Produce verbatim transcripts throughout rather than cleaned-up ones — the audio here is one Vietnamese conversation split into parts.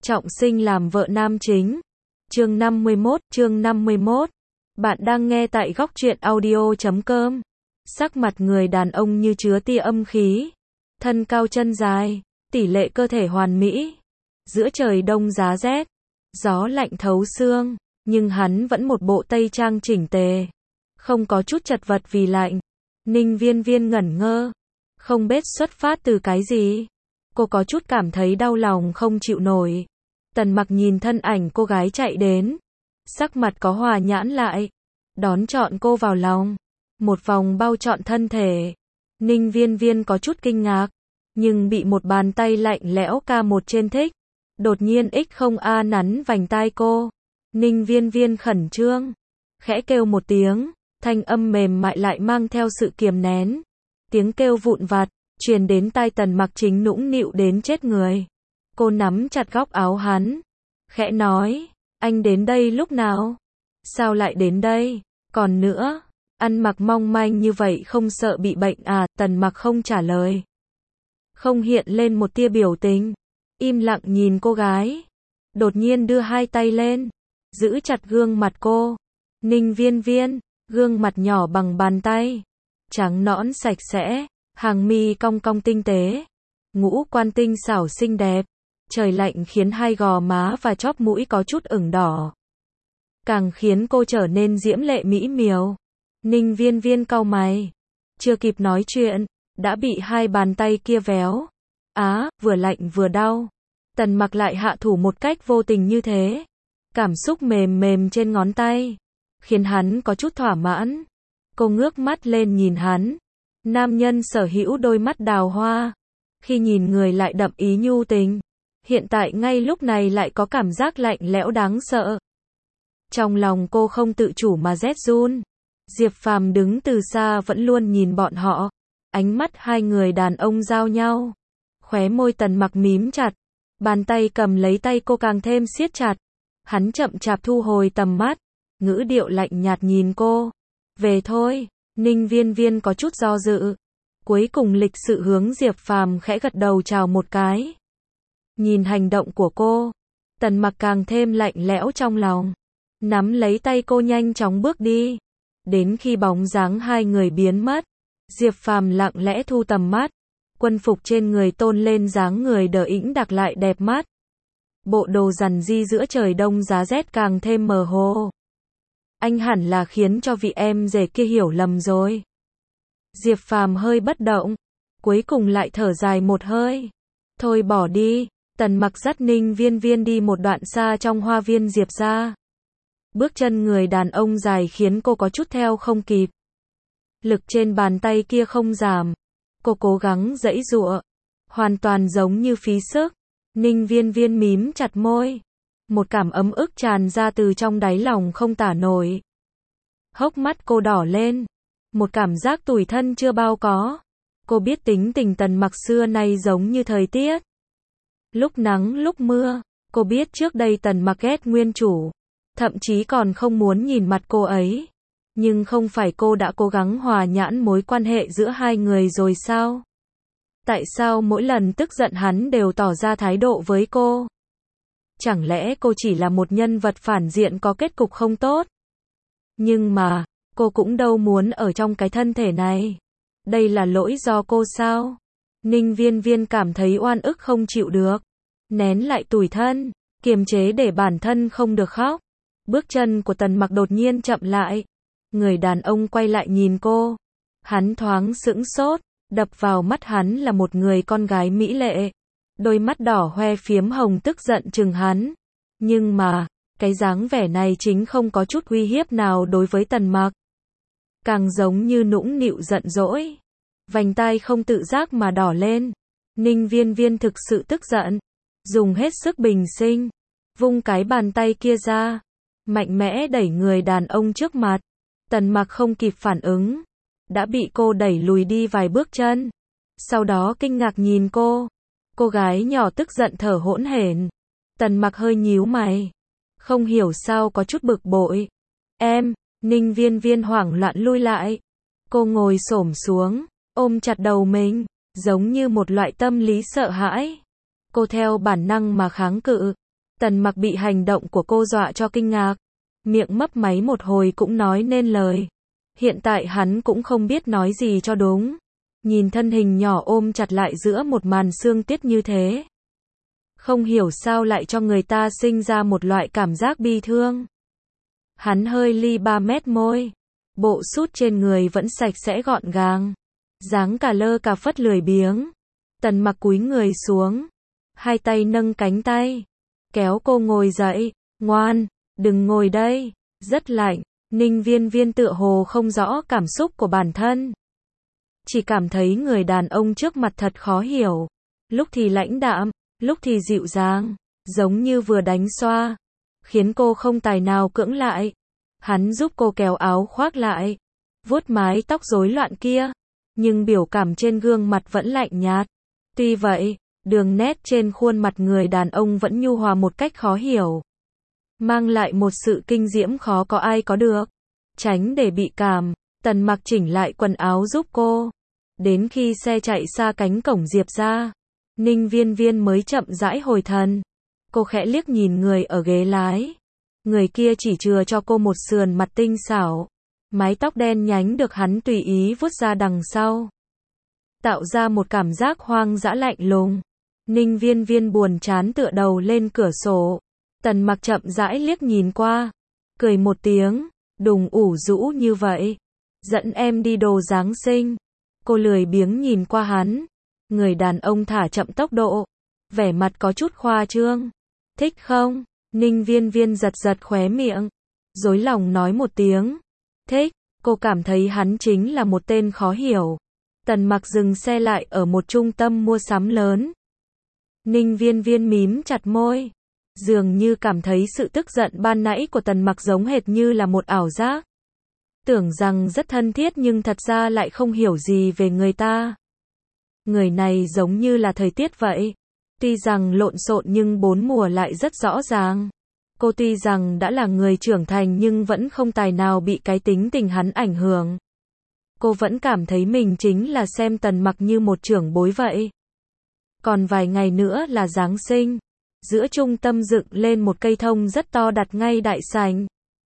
trọng sinh làm vợ nam chính. Chương năm mươi mốt, chương năm mươi mốt. Bạn đang nghe tại góc truyện audio chấm com. Sắc mặt người đàn ông như chứa tia âm khí. Thân cao chân dài, tỷ lệ cơ thể hoàn mỹ. Giữa trời đông giá rét, gió lạnh thấu xương, nhưng hắn vẫn một bộ tây trang chỉnh tề. Không có chút chật vật vì lạnh. Ninh Viên Viên ngẩn ngơ. Không biết xuất phát từ cái gì. Cô có chút cảm thấy đau lòng không chịu nổi. Tần Mặc nhìn thân ảnh cô gái chạy đến. Sắc mặt có hòa nhãn lại. Đón trọn cô vào lòng. Một vòng bao trọn thân thể. Ninh Viên Viên có chút kinh ngạc. Nhưng bị một bàn tay lạnh lẽo ca một trên thích. Đột nhiên ích không a nắn vành tai cô. Ninh Viên Viên khẩn trương. Khẽ kêu một tiếng. Thanh âm mềm mại lại mang theo sự kiềm nén. Tiếng kêu vụn vặt. Truyền đến tai Tần Mặc chính nũng nịu đến chết người. Cô nắm chặt góc áo hắn. Khẽ nói. Anh đến đây lúc nào? Sao lại đến đây? Còn nữa. Ăn mặc mong manh như vậy không sợ bị bệnh à? Tần Mặc không trả lời. Không hiện lên một tia biểu tình. Im lặng nhìn cô gái. Đột nhiên đưa hai tay lên. Giữ chặt gương mặt cô. Ninh Viên Viên. Gương mặt nhỏ bằng bàn tay. Trắng nõn sạch sẽ. Hàng mi cong cong tinh tế. Ngũ quan tinh xảo xinh đẹp. Trời lạnh khiến hai gò má và chóp mũi có chút ửng đỏ. Càng khiến cô trở nên diễm lệ mỹ miều. Ninh Viên Viên cau mày. Chưa kịp nói chuyện. Đã bị hai bàn tay kia véo. Á, vừa lạnh vừa đau. Tần Mặc lại hạ thủ một cách vô tình như thế. Cảm xúc mềm mềm trên ngón tay. Khiến hắn có chút thỏa mãn. Cô ngước mắt lên nhìn hắn. Nam nhân sở hữu đôi mắt đào hoa. Khi nhìn người lại đậm ý nhu tình. Hiện tại ngay lúc này lại có cảm giác lạnh lẽo đáng sợ. Trong lòng cô không tự chủ mà rét run. Diệp Phàm đứng từ xa vẫn luôn nhìn bọn họ. Ánh mắt hai người đàn ông giao nhau. Khóe môi Tần Mặc mím chặt. Bàn tay cầm lấy tay cô càng thêm siết chặt. Hắn chậm chạp thu hồi tầm mắt. Ngữ điệu lạnh nhạt nhìn cô. Về thôi. Ninh Viên Viên có chút do dự. Cuối cùng lịch sự hướng Diệp Phàm khẽ gật đầu chào một cái. Nhìn hành động của cô. Tần Mặc càng thêm lạnh lẽo trong lòng. Nắm lấy tay cô nhanh chóng bước đi. Đến khi bóng dáng hai người biến mất. Diệp Phàm lặng lẽ thu tầm mắt. Quân phục trên người tôn lên dáng người đờ ĩnh đặc lại đẹp mắt. Bộ đồ rằn di giữa trời đông giá rét càng thêm mờ hồ. Anh hẳn là khiến cho vị em rể kia hiểu lầm rồi. Diệp Phàm hơi bất động. Cuối cùng lại thở dài một hơi. Thôi bỏ đi. Tần Mặc dắt Ninh Viên Viên đi một đoạn xa trong hoa viên Diệp gia. Bước chân người đàn ông dài khiến cô có chút theo không kịp. Lực trên bàn tay kia không giảm. Cô cố gắng giãy giụa. Hoàn toàn giống như phí sức. Ninh Viên Viên mím chặt môi. Một cảm ấm ức tràn ra từ trong đáy lòng không tả nổi. Hốc mắt cô đỏ lên. Một cảm giác tủi thân chưa bao có. Cô biết tính tình Tần Mặc xưa nay giống như thời tiết. Lúc nắng lúc mưa. Cô biết trước đây Tần Mặc ghét nguyên chủ. Thậm chí còn không muốn nhìn mặt cô ấy. Nhưng không phải cô đã cố gắng hòa nhãn mối quan hệ giữa hai người rồi sao? Tại sao mỗi lần tức giận hắn đều tỏ ra thái độ với cô? Chẳng lẽ cô chỉ là một nhân vật phản diện có kết cục không tốt? Nhưng mà, cô cũng đâu muốn ở trong cái thân thể này. Đây là lỗi do cô sao? Ninh Viên Viên cảm thấy oan ức không chịu được. Nén lại tủi thân, kiềm chế để bản thân không được khóc. Bước chân của Tần Mặc đột nhiên chậm lại. Người đàn ông quay lại nhìn cô. Hắn thoáng sững sốt. Đập vào mắt hắn là một người con gái mỹ lệ. Đôi mắt đỏ hoe phiếm hồng tức giận chừng hắn. Nhưng mà, cái dáng vẻ này chính không có chút uy hiếp nào đối với Tần Mặc. Càng giống như nũng nịu giận dỗi. Vành tai không tự giác mà đỏ lên. Ninh Viên Viên thực sự tức giận. Dùng hết sức bình sinh. Vung cái bàn tay kia ra. Mạnh mẽ đẩy người đàn ông trước mặt. Tần Mặc không kịp phản ứng. Đã bị cô đẩy lùi đi vài bước chân. Sau đó kinh ngạc nhìn cô. Cô gái nhỏ tức giận thở hỗn hển. Tần Mặc hơi nhíu mày. Không hiểu sao có chút bực bội. Em, Ninh Viên Viên hoảng loạn lui lại. Cô ngồi xổm xuống, ôm chặt đầu mình, giống như một loại tâm lý sợ hãi. Cô theo bản năng mà kháng cự. Tần Mặc bị hành động của cô dọa cho kinh ngạc, miệng mấp máy một hồi cũng nói nên lời. Hiện tại hắn cũng không biết nói gì cho đúng. Nhìn thân hình nhỏ ôm chặt lại giữa một màn sương tuyết như thế, không hiểu sao lại cho người ta sinh ra một loại cảm giác bi thương. Hắn hơi li ba mét môi, bộ sút trên người vẫn sạch sẽ gọn gàng, dáng cà lơ cà phất lười biếng. Tần Mặc cúi người xuống, hai tay nâng cánh tay, kéo cô ngồi dậy. Ngoan, đừng ngồi đây, rất lạnh. Ninh Viên Viên tựa hồ không rõ cảm xúc của bản thân, chỉ cảm thấy người đàn ông trước mặt thật khó hiểu, lúc thì lãnh đạm, lúc thì dịu dàng, giống như vừa đánh xoa, khiến cô không tài nào cưỡng lại. Hắn giúp cô kéo áo khoác lại, vuốt mái tóc rối loạn kia, nhưng biểu cảm trên gương mặt vẫn lạnh nhạt. Tuy vậy, đường nét trên khuôn mặt người đàn ông vẫn nhu hòa một cách khó hiểu, mang lại một sự kinh diễm khó có ai có được. Tránh để bị cảm, Tần Mặc chỉnh lại quần áo giúp cô. Đến khi xe chạy xa cánh cổng Diệp ra, Ninh Viên Viên mới chậm rãi hồi thần. Cô khẽ liếc nhìn người ở ghế lái. Người kia chỉ chừa cho cô một sườn mặt tinh xảo, mái tóc đen nhánh được hắn tùy ý vuốt ra đằng sau, tạo ra một cảm giác hoang dã lạnh lùng. Ninh Viên Viên buồn chán tựa đầu lên cửa sổ. Tần Mặc chậm rãi liếc nhìn qua, cười một tiếng, đùng ủ rũ như vậy, dẫn em đi đồ Giáng sinh. Cô lười biếng nhìn qua hắn. Người đàn ông thả chậm tốc độ, vẻ mặt có chút khoa trương. Thích không? Ninh Viên Viên giật giật khóe miệng, dối lòng nói một tiếng. Thích. Cô cảm thấy hắn chính là một tên khó hiểu. Tần Mặc dừng xe lại ở một trung tâm mua sắm lớn. Ninh Viên Viên mím chặt môi, dường như cảm thấy sự tức giận ban nãy của Tần Mặc giống hệt như là một ảo giác. Tưởng rằng rất thân thiết nhưng thật ra lại không hiểu gì về người ta. Người này giống như là thời tiết vậy. Tuy rằng lộn xộn nhưng bốn mùa lại rất rõ ràng. Cô tuy rằng đã là người trưởng thành nhưng vẫn không tài nào bị cái tính tình hắn ảnh hưởng. Cô vẫn cảm thấy mình chính là xem Tần Mặc như một trưởng bối vậy. Còn vài ngày nữa là Giáng sinh. Giữa trung tâm dựng lên một cây thông rất to đặt ngay đại sảnh.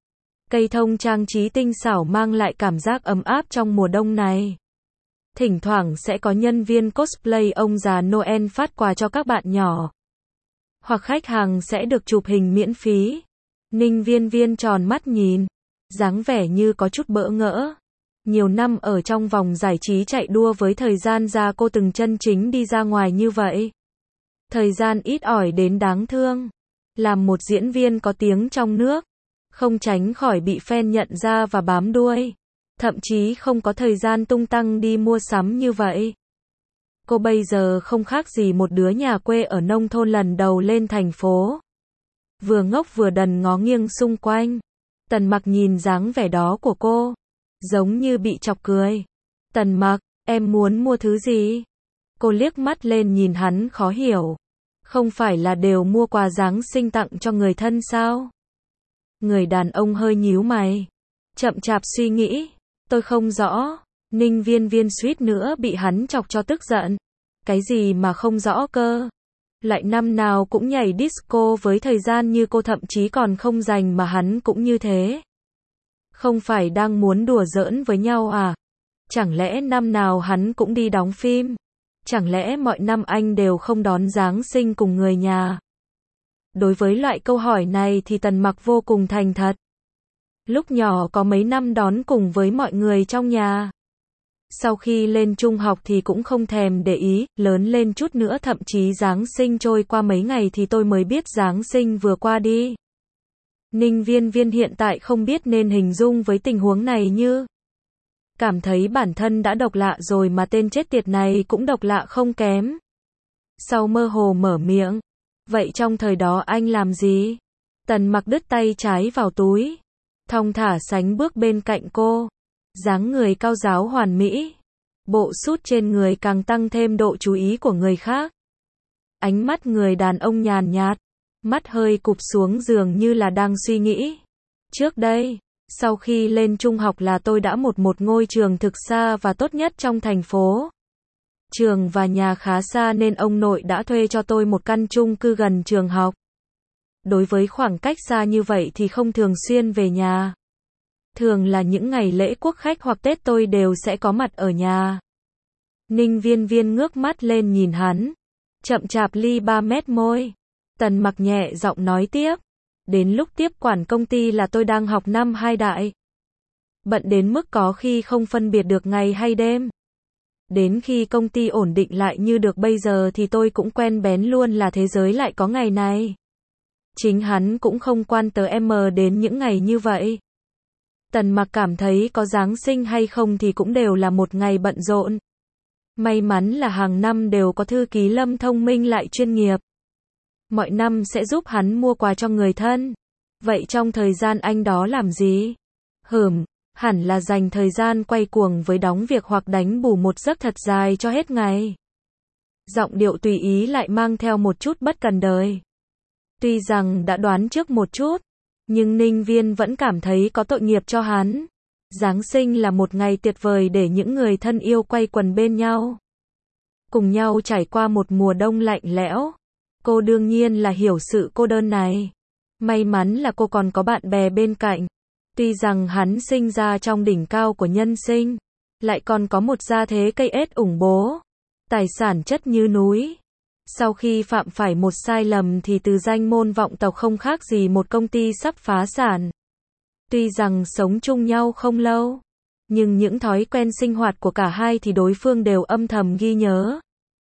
Cây thông trang trí tinh xảo mang lại cảm giác ấm áp trong mùa đông này. Thỉnh thoảng sẽ có nhân viên cosplay ông già Noel phát quà cho các bạn nhỏ. Hoặc khách hàng sẽ được chụp hình miễn phí. Ninh Viên Viên tròn mắt nhìn, dáng vẻ như có chút bỡ ngỡ. Nhiều năm ở trong vòng giải trí chạy đua với thời gian ra cô từng chân chính đi ra ngoài như vậy. Thời gian ít ỏi đến đáng thương. Làm một diễn viên có tiếng trong nước, không tránh khỏi bị fan nhận ra và bám đuôi. Thậm chí không có thời gian tung tăng đi mua sắm như vậy. Cô bây giờ không khác gì một đứa nhà quê ở nông thôn lần đầu lên thành phố. Vừa ngốc vừa đần ngó nghiêng xung quanh. Tần Mặc nhìn dáng vẻ đó của cô, giống như bị chọc cười. Tần Mặc, em muốn mua thứ gì? Cô liếc mắt lên nhìn hắn khó hiểu. Không phải là đều mua quà Giáng sinh tặng cho người thân sao? Người đàn ông hơi nhíu mày, chậm chạp suy nghĩ. Tôi không rõ. Ninh Viên Viên suýt nữa bị hắn chọc cho tức giận. Cái gì mà không rõ cơ? Lại năm nào cũng nhảy disco với thời gian như cô, thậm chí còn không dành mà hắn cũng như thế. Không phải đang muốn đùa giỡn với nhau à? Chẳng lẽ năm nào hắn cũng đi đóng phim? Chẳng lẽ mọi năm anh đều không đón Giáng sinh cùng người nhà? Đối với loại câu hỏi này thì Tần Mặc vô cùng thành thật. Lúc nhỏ có mấy năm đón cùng với mọi người trong nhà. Sau khi lên trung học thì cũng không thèm để ý, lớn lên chút nữa thậm chí Giáng sinh trôi qua mấy ngày thì tôi mới biết Giáng sinh vừa qua đi. Ninh Viên Viên hiện tại không biết nên hình dung với tình huống này như. Cảm thấy bản thân đã độc lạ rồi mà tên chết tiệt này cũng độc lạ không kém. Sau mơ hồ mở miệng. Vậy trong thời đó anh làm gì? Tần Mặc đứt tay trái vào túi, thong thả sánh bước bên cạnh cô. Dáng người cao ráo hoàn mỹ. Bộ sút trên người càng tăng thêm độ chú ý của người khác. Ánh mắt người đàn ông nhàn nhạt, mắt hơi cụp xuống dường như là đang suy nghĩ. Trước đây, sau khi lên trung học là tôi đã một một ngôi trường thực xa và tốt nhất trong thành phố. Trường và nhà khá xa nên ông nội đã thuê cho tôi một căn chung cư gần trường học. đối với khoảng cách xa như vậy thì không thường xuyên về nhà. Thường là những ngày lễ quốc khánh hoặc Tết tôi đều sẽ có mặt ở nhà. Ninh Viên Viên ngước mắt lên nhìn hắn, chậm chạp ly ba mét môi. Tần Mặc nhẹ giọng nói tiếp, đến lúc tiếp quản công ty là tôi đang học năm hai đại. Bận đến mức có khi không phân biệt được ngày hay đêm. Đến khi công ty ổn định lại như được bây giờ thì tôi cũng quen bén luôn là thế giới lại có ngày này. Chính hắn cũng không quan tới em đến những ngày như vậy. Tần Mặc cảm thấy có Giáng sinh hay không thì cũng đều là một ngày bận rộn. May mắn là hàng năm đều có thư ký Lâm thông minh lại chuyên nghiệp. Mọi năm sẽ giúp hắn mua quà cho người thân. Vậy trong thời gian anh đó làm gì? Hừm, hẳn là dành thời gian quay cuồng với đóng việc hoặc đánh bù một giấc thật dài cho hết ngày. Giọng điệu tùy ý lại mang theo một chút bất cần đời. Tuy rằng đã đoán trước một chút, nhưng Ninh Viên vẫn cảm thấy có tội nghiệp cho hắn. Giáng sinh là một ngày tuyệt vời để những người thân yêu quay quần bên nhau. Cùng nhau trải qua một mùa đông lạnh lẽo. Cô đương nhiên là hiểu sự cô đơn này. May mắn là cô còn có bạn bè bên cạnh. Tuy rằng hắn sinh ra trong đỉnh cao của nhân sinh, lại còn có một gia thế cây ết ủng bố. Tài sản chất như núi. Sau khi phạm phải một sai lầm thì từ danh môn vọng tộc không khác gì một công ty sắp phá sản. Tuy rằng sống chung nhau không lâu, nhưng những thói quen sinh hoạt của cả hai thì đối phương đều âm thầm ghi nhớ.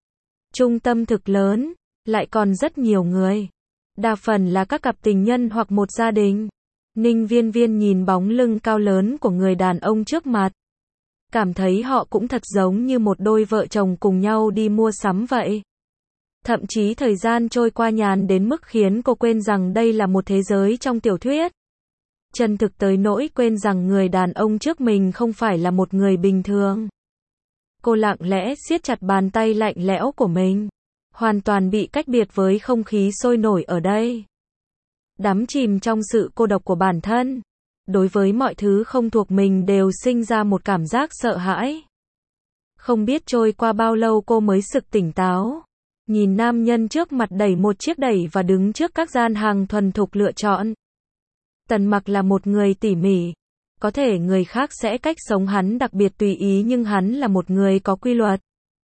Trung tâm thực lớn, lại còn rất nhiều người. Đa phần là các cặp tình nhân hoặc một gia đình. Ninh Viên Viên nhìn bóng lưng cao lớn của người đàn ông trước mặt. Cảm thấy họ cũng thật giống như một đôi vợ chồng cùng nhau đi mua sắm vậy. Thậm chí thời gian trôi qua nhàn đến mức khiến cô quên rằng đây là một thế giới trong tiểu thuyết. Chân thực tới nỗi quên rằng người đàn ông trước mình không phải là một người bình thường. Cô lặng lẽ siết chặt bàn tay lạnh lẽo của mình. Hoàn toàn bị cách biệt với không khí sôi nổi ở đây. Đắm chìm trong sự cô độc của bản thân. Đối với mọi thứ không thuộc mình đều sinh ra một cảm giác sợ hãi. Không biết trôi qua bao lâu cô mới sực tỉnh táo. Nhìn nam nhân trước mặt đẩy một chiếc đẩy và đứng trước các gian hàng thuần thục lựa chọn. Tần Mặc là một người tỉ mỉ. Có thể người khác sẽ cách sống hắn đặc biệt tùy ý nhưng hắn là một người có quy luật.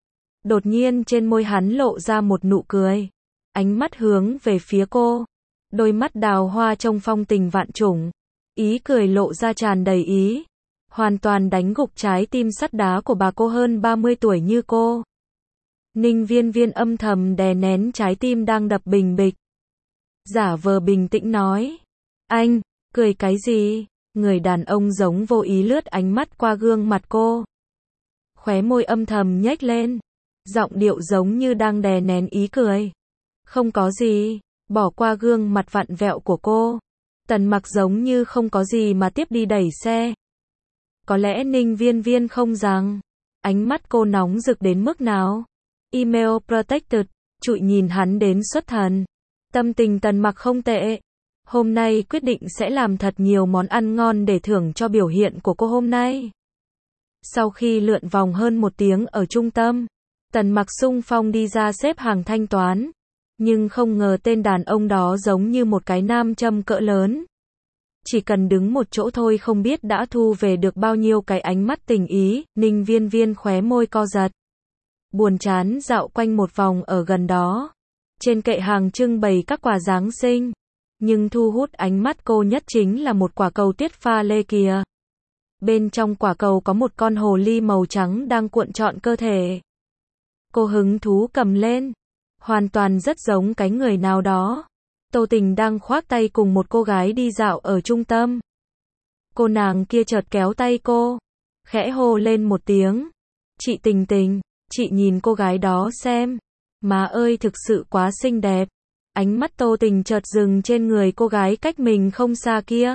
Đột nhiên trên môi hắn lộ ra một nụ cười. Ánh mắt hướng về phía cô. Đôi mắt đào hoa trông phong tình vạn trùng. Ý cười lộ ra tràn đầy ý. Hoàn toàn đánh gục trái tim sắt đá của bà cô hơn ba mươi tuổi như cô. Ninh Viên Viên âm thầm đè nén trái tim đang đập bình bịch. Giả vờ bình tĩnh nói. Anh, cười cái gì? Người đàn ông giống vô ý lướt ánh mắt qua gương mặt cô. Khóe môi âm thầm nhếch lên. Giọng điệu giống như đang đè nén ý cười. Không có gì, bỏ qua gương mặt vặn vẹo của cô. Tần Mặc giống như không có gì mà tiếp đi đẩy xe. Có lẽ Ninh Viên Viên không rằng. Ánh mắt cô nóng rực đến mức nào. Email protected, trụi nhìn hắn đến xuất thần. Tâm tình Tần Mặc không tệ. Hôm nay quyết định sẽ làm thật nhiều món ăn ngon để thưởng cho biểu hiện của cô hôm nay. Sau khi lượn vòng hơn một tiếng ở trung tâm, Tần Mặc xung phong đi ra xếp hàng thanh toán. Nhưng không ngờ tên đàn ông đó giống như một cái nam châm cỡ lớn. Chỉ cần đứng một chỗ thôi không biết đã thu về được bao nhiêu cái ánh mắt tình ý. Ninh Viên Viên khóe môi co giật. Buồn chán dạo quanh một vòng ở gần đó. Trên kệ hàng trưng bày các quà Giáng sinh. Nhưng thu hút ánh mắt cô nhất chính là một quả cầu tuyết pha lê kìa. Bên trong quả cầu có một con hồ ly màu trắng đang cuộn trọn cơ thể. Cô hứng thú cầm lên. Hoàn toàn rất giống cái người nào đó. Tô Tình đang khoác tay cùng một cô gái đi dạo ở trung tâm. Cô nàng kia chợt kéo tay cô. Khẽ hô lên một tiếng. Chị Tình Tình, chị nhìn cô gái đó xem. Má ơi thực sự quá xinh đẹp. Ánh mắt Tô Tình chợt dừng trên người cô gái cách mình không xa kia.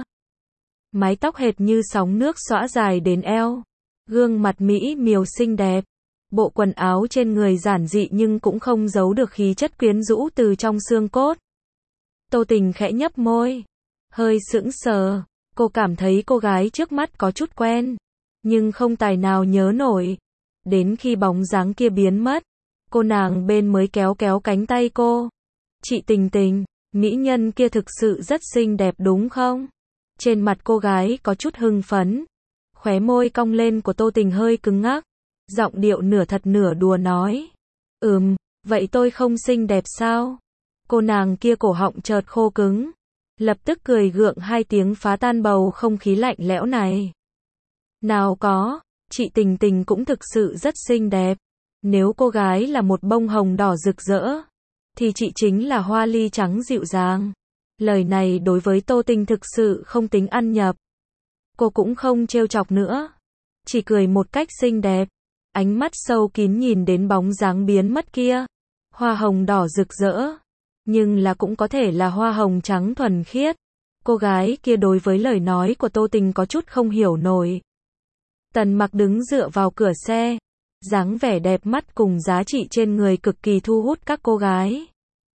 Mái tóc hệt như sóng nước xõa dài đến eo. Gương mặt mỹ miều xinh đẹp. Bộ quần áo trên người giản dị nhưng cũng không giấu được khí chất quyến rũ từ trong xương cốt. Tô Tình khẽ nhấp môi. Hơi sững sờ. Cô cảm thấy cô gái trước mắt có chút quen. Nhưng không tài nào nhớ nổi. Đến khi bóng dáng kia biến mất. Cô nàng bên mới kéo kéo cánh tay cô. Chị Tình Tình, Mỹ nhân kia thực sự rất xinh đẹp đúng không? Trên mặt cô gái có chút hưng phấn. Khóe môi cong lên của Tô Tình hơi cứng ngắc. Giọng điệu nửa thật nửa đùa nói. Ừm, vậy tôi không xinh đẹp sao? Cô nàng kia cổ họng chợt khô cứng. Lập tức cười gượng hai tiếng phá tan bầu không khí lạnh lẽo này. Nào có, chị Tình Tình cũng thực sự rất xinh đẹp. Nếu cô gái là một bông hồng đỏ rực rỡ, thì chị chính là hoa ly trắng dịu dàng. Lời này đối với Tô Tình thực sự không tính ăn nhập. Cô cũng không trêu chọc nữa. Chỉ cười một cách xinh đẹp. Ánh mắt sâu kín nhìn đến bóng dáng biến mất kia. Hoa hồng đỏ rực rỡ. Nhưng là cũng có thể là hoa hồng trắng thuần khiết. Cô gái kia đối với lời nói của Tô Tình có chút không hiểu nổi. Tần Mặc đứng dựa vào cửa xe. Dáng vẻ đẹp mắt cùng giá trị trên người cực kỳ thu hút các cô gái.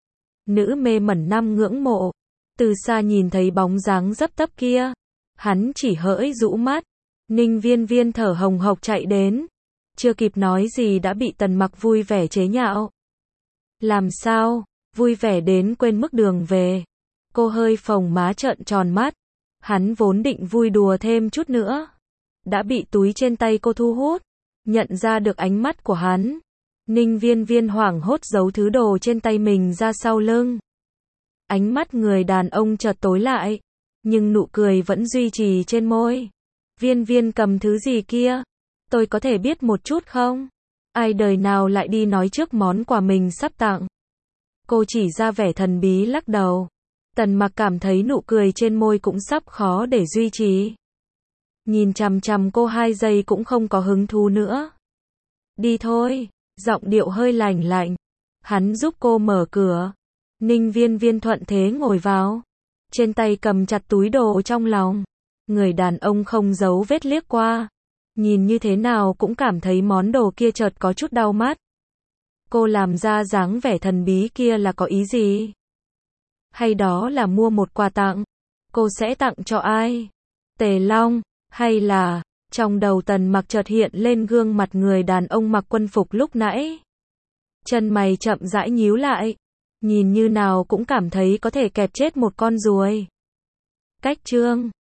Nữ mê mẩn năm ngưỡng mộ. Từ xa nhìn thấy bóng dáng dấp tấp kia. Hắn chỉ hỡi rũ mắt. Ninh Viên Viên thở hồng hộc chạy đến. Chưa kịp nói gì đã bị Tần Mặc vui vẻ chế nhạo. Làm sao? Vui vẻ đến quên mức đường về. Cô hơi phồng má trợn tròn mắt. Hắn vốn định vui đùa thêm chút nữa. Đã bị túi trên tay cô thu hút. Nhận ra được ánh mắt của hắn. Ninh Viên Viên hoảng hốt giấu thứ đồ trên tay mình ra sau lưng. Ánh mắt người đàn ông chợt tối lại. Nhưng nụ cười vẫn duy trì trên môi. Viên Viên cầm thứ gì kia? Tôi có thể biết một chút không? Ai đời nào lại đi nói trước món quà mình sắp tặng? Cô chỉ ra vẻ thần bí lắc đầu. Tần Mặc cảm thấy nụ cười trên môi cũng sắp khó để duy trì. Nhìn chằm chằm cô hai giây cũng không có hứng thú nữa. Đi thôi, giọng điệu hơi lạnh lạnh. Hắn giúp cô mở cửa. Ninh Viên Viên thuận thế ngồi vào. Trên tay cầm chặt túi đồ trong lòng. Người đàn ông không giấu vết liếc qua. Nhìn như thế nào cũng cảm thấy món đồ kia chợt có chút đau mắt. Cô làm ra dáng vẻ thần bí kia là có ý gì? Hay đó là mua một quà tặng? Cô sẽ tặng cho ai? Tề Long? Hay là... Trong đầu Tần Mặc chợt hiện lên gương mặt người đàn ông mặc quân phục lúc nãy. Chân mày chậm rãi nhíu lại. Nhìn như nào cũng cảm thấy có thể kẹp chết một con ruồi. Cách chương